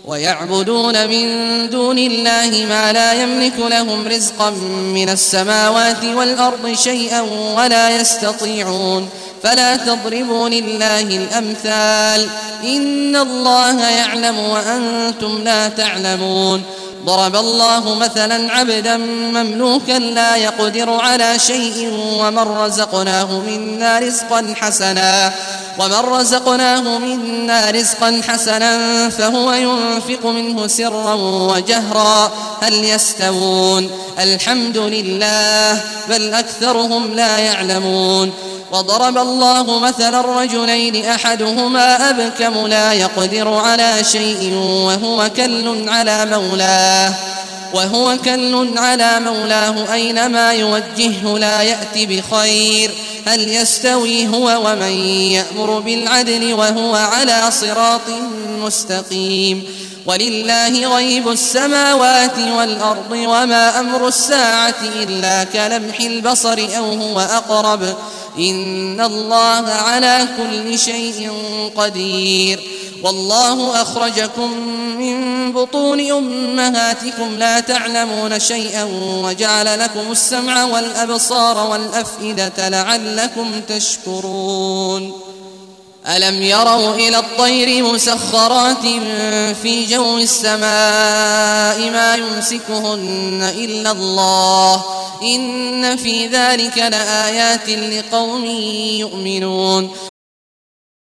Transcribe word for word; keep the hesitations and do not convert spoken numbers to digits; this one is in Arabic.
ويعبدون من دون الله ما لا يملك لهم رزقا من السماوات والأرض شيئا ولا يستطيعون فلا تضربوا لله الأمثال إن الله يعلم وأنتم لا تعلمون ضرب الله مثلا عبدا مملوكا لا يقدر على شيء ومن رزقناه منا رزقا حسنا ومن رزقناه منا رزقا حسنا فهو ينفق منه سرا وجهرا هل يستوون الحمد لله بل أكثرهم لا يعلمون وضرب الله مثلا رجلين أحدهما أبكم لا يقدر على شيء وهو كل على مولاه وهو كل على مولاه أينما يوجهه لا يأتي بخير هل يستوي هو ومن يأمر بالعدل وهو على صراط مستقيم ولله غيب السماوات والأرض وما أمر الساعة إلا كلمح البصر أو هو أقرب إن الله على كل شيء قدير والله أخرجكم من بطون أمهاتكم لا تعلمون شيئا وجعل لكم السمع والأبصار والأفئدة لعلكم تشكرون ألم يروا إلى الطير مسخرات في جو السماء ما يمسكهن إلا الله إن في ذلك لآيات لقوم يؤمنون